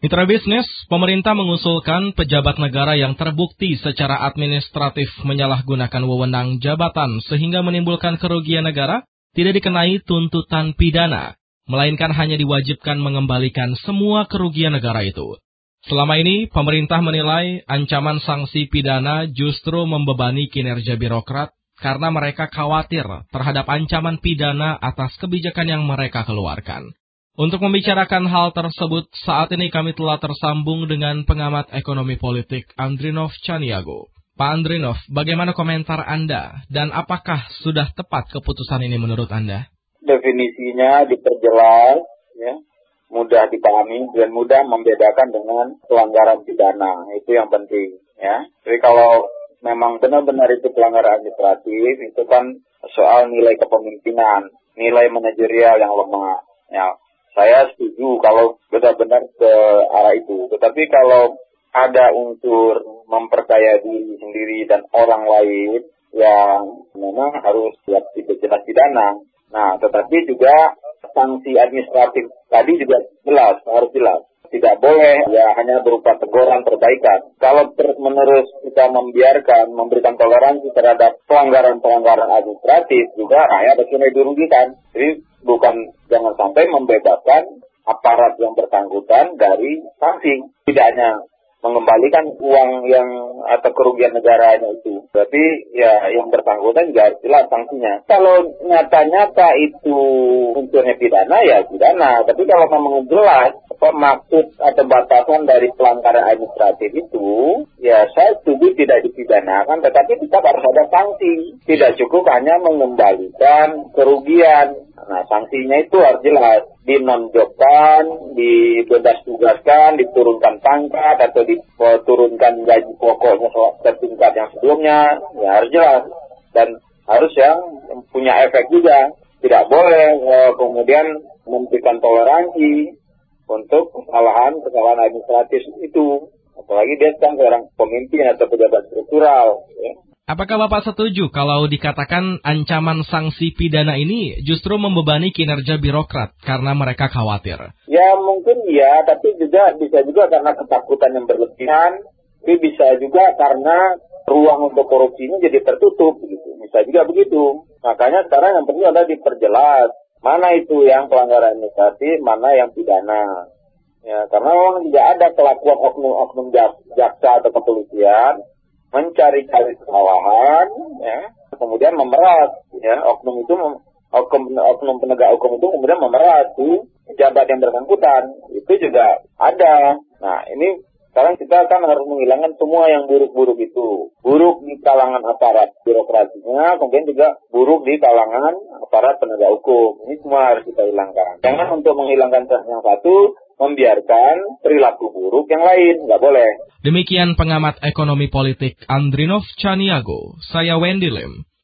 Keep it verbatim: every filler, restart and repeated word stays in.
Mitra bisnis, pemerintah mengusulkan pejabat negara yang terbukti secara administratif menyalahgunakan wewenang jabatan sehingga menimbulkan kerugian negara tidak dikenai tuntutan pidana, melainkan hanya diwajibkan mengembalikan semua kerugian negara itu. Selama ini, pemerintah menilai ancaman sanksi pidana justru membebani kinerja birokrat karena mereka khawatir terhadap ancaman pidana atas kebijakan yang mereka keluarkan. Untuk membicarakan hal tersebut, saat ini kami telah tersambung dengan pengamat ekonomi politik Andrinov Chaniago. Pak Andrinov, bagaimana komentar Anda dan apakah sudah tepat keputusan ini menurut Anda? Definisinya diperjelas, ya, mudah dipahami dan mudah membedakan dengan pelanggaran pidana. Itu yang penting, ya. Jadi kalau memang benar-benar itu pelanggaran administratif, itu kan soal nilai kepemimpinan, nilai manajerial yang lemah, ya. Saya setuju kalau benar-benar ke arah itu. Tetapi kalau ada unsur memperkaya diri sendiri dan orang lain yang memang harus siap jelas pidana. Nah, tetapi juga sanksi administratif tadi juga jelas, harus jelas. Tidak boleh ya hanya berupa teguran perbaikan. Kalau terus-menerus kita membiarkan, memberikan toleransi terhadap pelanggaran-pelanggaran administratif, juga rakyat akhirnya dirugikan. Jadi bukan jangan sampai membebaskan aparat yang bersangkutan dari sanksi. Tidak hanya mengembalikan uang yang atau kerugian negaranya itu. Berarti ya yang bersangkutan juga harus jelas sanksinya. Kalau nyata-nyata itu unsurnya pidana, ya pidana. Tapi kalau memang jelas apa maksud atau batasan dari pelanggaran administratif itu, ya saya setuju tidak dipidanakan, tetapi tetap harus ada sanksi. Tidak cukup hanya mengembalikan kerugian. Nah, sanksinya itu harus jelas. Dinonjokkan, dibebas tugaskan, diturunkan pangkat, atau diturunkan gaji pokoknya setingkat yang sebelumnya, ya harus jelas. Dan harus yang punya efek juga. Tidak boleh eh, kemudian memberikan toleransi untuk kesalahan-kesalahan administratif itu. Apalagi dia kan seorang pemimpin atau pejabat struktural, ya. Apakah Bapak setuju kalau dikatakan ancaman sanksi pidana ini justru membebani kinerja birokrat karena mereka khawatir? Ya mungkin ya, tapi juga bisa juga karena ketakutan yang berlebihan, tapi bisa juga karena ruang untuk korupsi ini jadi tertutup, gitu. Bisa juga begitu. Makanya sekarang yang penting adalah diperjelas mana itu yang pelanggaran administratif, mana yang pidana. Ya, karena memang tidak ada kelakuan oknum-oknum jaksa atau kepolisian mencari-cari kesalahan, ya, kemudian memeras, ya, oknum itu, oknum, oknum penegak hukum itu kemudian memeras tuh pejabat yang bersangkutan, itu juga ada. Nah, ini sekarang kita kan harus menghilangkan semua yang buruk-buruk itu, buruk di kalangan aparat birokrasinya, kemudian juga buruk di kalangan aparat penegak hukum. Ini semua harus kita hilangkan. Jangan untuk menghilangkan yang satu, membiarkan perilaku buruk yang lain, nggak boleh. Demikian pengamat ekonomi politik Andrinov Chaniago, saya Wendy Lim.